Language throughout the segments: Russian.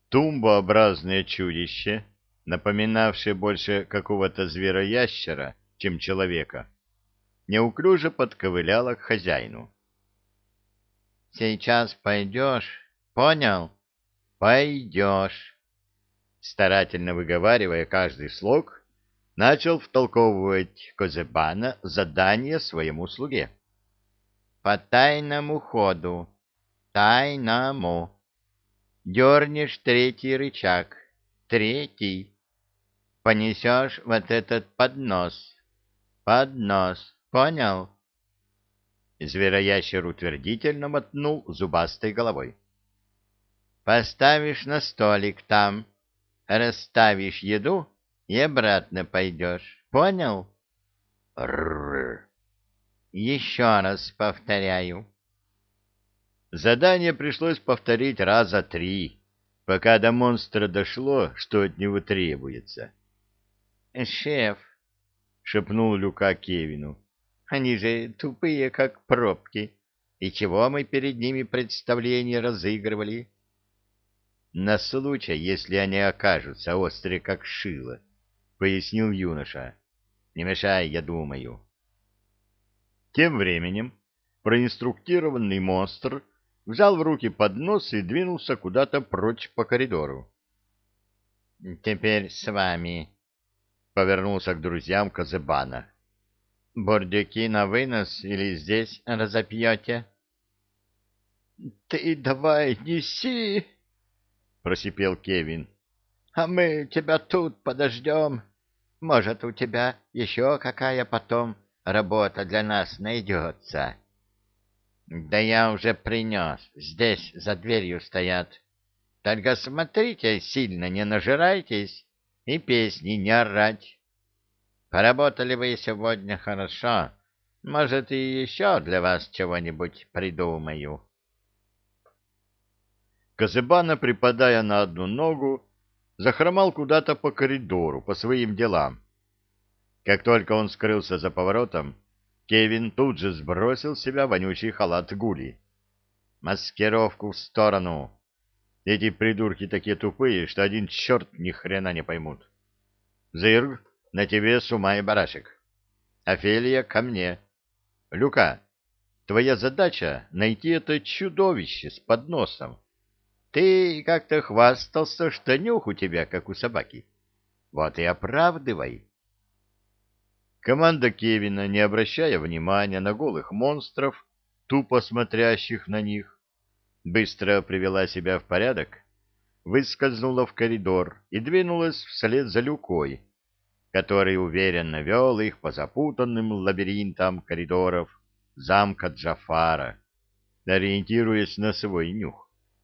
Тумбообразное чудище, напоминавшее больше какого-то звероящера, чем человека, неуклюже подковыляло к хозяину. «Сейчас пойдешь, понял? Пойдешь!» Старательно выговаривая каждый слог, начал втолковывать Козебана задание своему слуге. «По тайному ходу, тайному. Дернешь третий рычаг, третий. Понесешь вот этот поднос, поднос, понял?» Звероящер утвердительно мотнул зубастой головой. «Поставишь на столик там, расставишь еду и обратно пойдешь, понял?» «Рррр!» «Еще раз повторяю». Задание пришлось повторить раза 3, пока до монстра дошло, что от него требуется. «Шеф», — шепнул Люка Кевину, — «они же тупые, как пробки. И чего мы перед ними представление разыгрывали?» «На случай, если они окажутся острые, как шило», — пояснил юноша. «Не мешай, я думаю». Тем временем проинструктированный монстр взял в руки поднос и двинулся куда-то прочь по коридору. «Теперь с вами», — повернулся к друзьям Козебана. «Бурдюки на вынос или здесь разопьете?» «Ты давай неси», — просипел Кевин, — «а мы тебя тут подождем. Может, у тебя еще какая потом работа для нас найдется». «Да я уже принес, здесь за дверью стоят. Только смотрите, сильно не нажирайтесь и песни не орать. Поработали вы сегодня хорошо, может, и еще для вас чего-нибудь придумаю». Козыбана, припадая на одну ногу, захромал куда-то по коридору, по своим делам. Как только он скрылся за поворотом, Кевин тут же сбросил с себя вонючий халат Гули. «Маскировку в сторону! Эти придурки такие тупые, что один черт ни хрена не поймут. Зырг, на тебе Сума и Барашек. Офелия, ко мне. Люка, твоя задача — найти это чудовище с подносом. Ты как-то хвастался, что нюх у тебя, как у собаки. Вот и оправдывай». Команда Кевина, не обращая внимания на голых монстров, тупо смотрящих на них, быстро привела себя в порядок, выскользнула в коридор и двинулась вслед за Люкой, который уверенно вел их по запутанным лабиринтам коридоров замка Джафара, ориентируясь на свой нюх.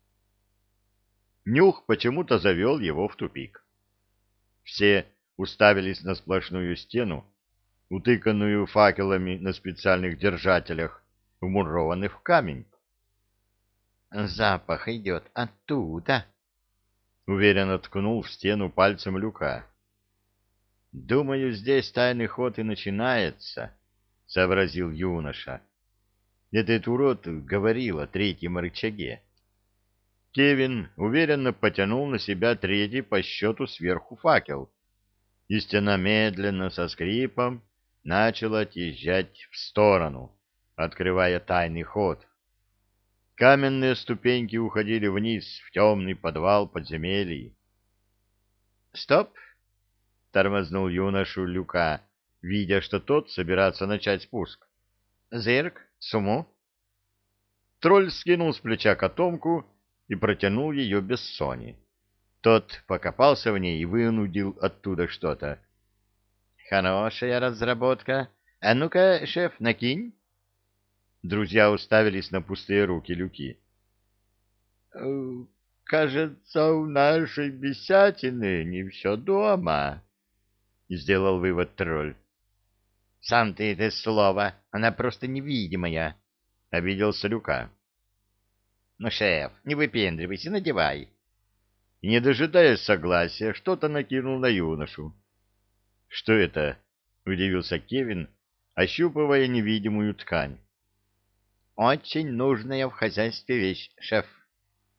Нюх почему-то завел его в тупик. Все уставились на сплошную стену, утыканную факелами на специальных держателях, вмурованных в камень. «Запах идет оттуда», — уверенно ткнул в стену пальцем Люка. «Думаю, здесь тайный ход и начинается», — сообразил юноша. «Этот урод говорил о третьем рычаге». Кевин уверенно потянул на себя третий по счету сверху факел, и стена медленно, со скрипом, начала отъезжать в сторону, открывая тайный ход. Каменные ступеньки уходили вниз в темный подвал подземелья. «Стоп!» — тормознул юношу Люка, видя, что тот собирается начать спуск. «Зырк, Суму!» Тролль скинул с плеча котомку и протянул ее Бессоне. Тот покопался в ней и вынудил оттуда что-то. «Хорошая разработка. А ну-ка, шеф, накинь». Друзья уставились на пустые руки Люки. «Кажется, у нашей бесятины не все дома», — сделал вывод тролль. «Сам ты это слово, она просто невидимая», — обиделся Люка. «Ну, шеф, не выпендривайся, надевай». И, не дожидаясь согласия, что-то накинул на юношу. «Что это?» — удивился Кевин, ощупывая невидимую ткань. «Очень нужная в хозяйстве вещь, шеф».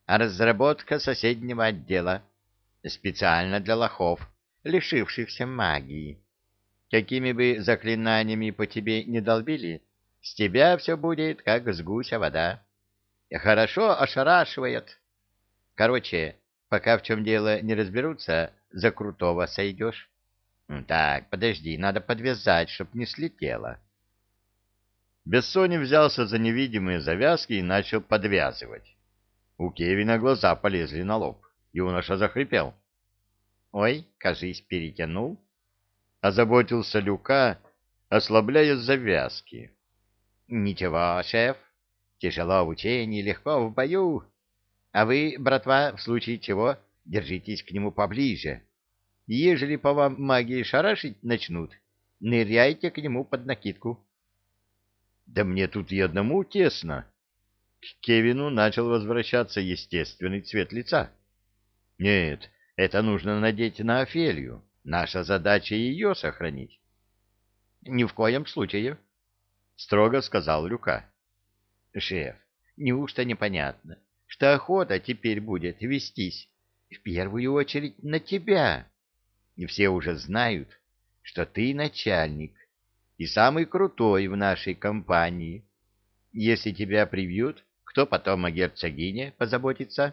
а разработка соседнего отдела, специально для лохов, лишившихся магии. Какими бы заклинаниями по тебе не долбили, с тебя все будет, как с гуся вода. Хорошо ошарашивает. Короче, пока в чем дело не разберутся, за крутого сойдешь. Так, подожди, надо подвязать, чтоб не слетело. Бессони взялся за невидимые завязки и начал подвязывать. У Кевина глаза полезли на лоб. Юноша захрипел. — Ой, кажись, перетянул. Озаботился Люка, ослабляя завязки. — Ничего, шеф, тяжело в учении, легко в бою. А вы, братва, в случае чего, держитесь к нему поближе. Ежели по вам магии шарашить начнут, ныряйте к нему под накидку. — Да мне тут и одному тесно. К Кевину начал возвращаться естественный цвет лица. — Нет, это нужно надеть на Офелию. Наша задача ее сохранить. — Ни в коем случае, — строго сказал Люка. — Шеф, неужто непонятно, что охота теперь будет вестись в первую очередь на тебя? И все уже знают, что ты начальник и самый крутой в нашей компании. Если тебя прибьют, кто потом о герцогине позаботится?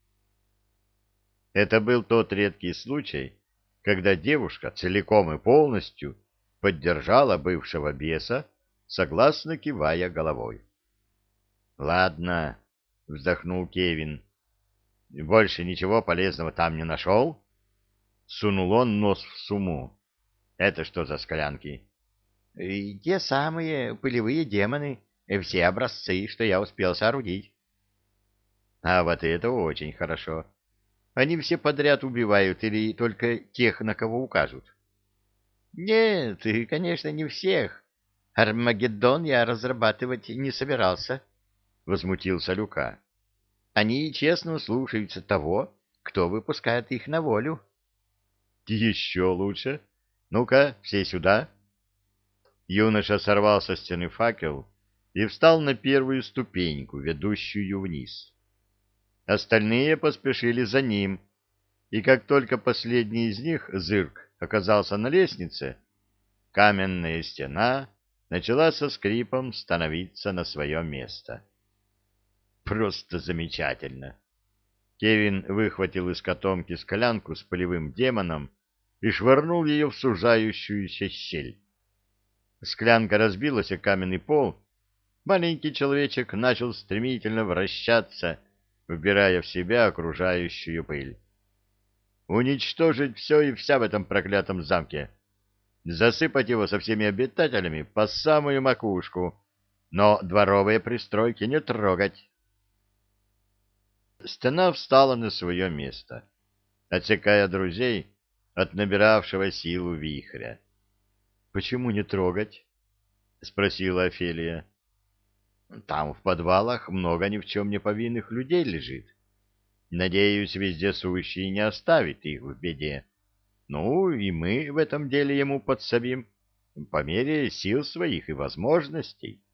Это был тот редкий случай, когда девушка целиком и полностью поддержала бывшего беса, согласно кивая головой. — Ладно, — вздохнул Кевин. — Больше ничего полезного там не нашел? Сунул он нос в сумму. — Это что за склянки? — Те самые пылевые демоны, все образцы, что я успел соорудить. — А вот это очень хорошо. Они все подряд убивают или только тех, на кого укажут? — Нет, конечно, не всех. Армагеддон я разрабатывать не собирался, — возмутился Люка. — Они честно слушаются того, кто выпускает их на волю. — Еще лучше. Ну-ка, все сюда. Юноша сорвал со стены факел и встал на первую ступеньку, ведущую вниз. Остальные поспешили за ним, и как только последний из них, Зырк, оказался на лестнице, каменная стена начала со скрипом становиться на свое место. Просто замечательно. Кевин выхватил из котомки склянку с пылевым демоном и швырнул ее в сужающуюся щель. Склянка разбилась о каменный пол. Маленький человечек начал стремительно вращаться, вбирая в себя окружающую пыль. Уничтожить все и вся в этом проклятом замке. Засыпать его со всеми обитателями по самую макушку, но дворовые пристройки не трогать. Стена встала на свое место, отсекая друзей от набиравшего силу вихря. — Почему не трогать? — спросила Офелия. — Там в подвалах много ни в чем не повинных людей лежит. Надеюсь, вездесущий не оставит их в беде. Ну, и мы в этом деле ему подсобим по мере сил своих и возможностей.